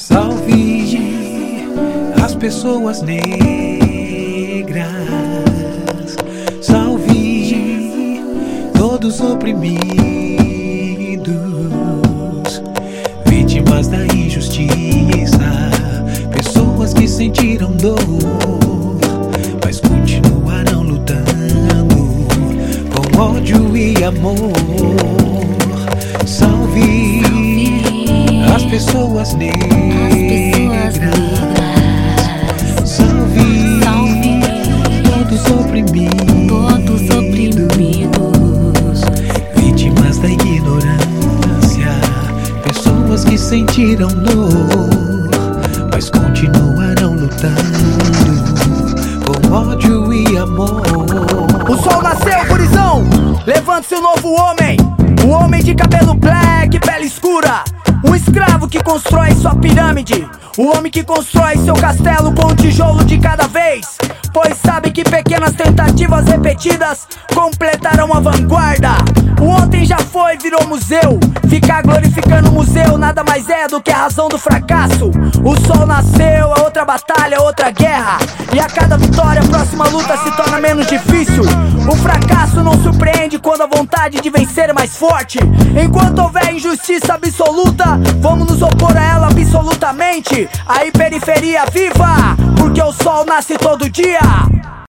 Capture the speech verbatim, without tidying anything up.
Salve as pessoas negras, salve todos oprimidos, vítimas da injustiça, pessoas que sentiram dor, mas continuarão lutando com ódio e amor. Salve as pessoas negras, salve, salve todos oprimidos, todos oprimidos, vítimas da ignorância, pessoas que sentiram dor, mas continuarão lutando com ódio e amor. O sol nasceu, gurizão, levante-se o novo homem, o homem de cabelo black, pele escura, um escravo que constrói sua pirâmide, o homem que constrói seu castelo com um tijolo de cada vez, pois sabe que pequenas tentativas repetidas completarão a vanguarda. O ontem já foi, virou museu, ficar glorificando o museu nada mais é do que a razão do fracasso. O sol nasceu, é outra batalha, outra guerra, e a cada vitória a próxima luta se torna menos difícil. O fracasso não surpreende quando a vontade de vencer é mais forte. Enquanto houver injustiça absoluta, vamos nos opor a ela absolutamente. Aí periferia viva, porque o sol nasce todo dia.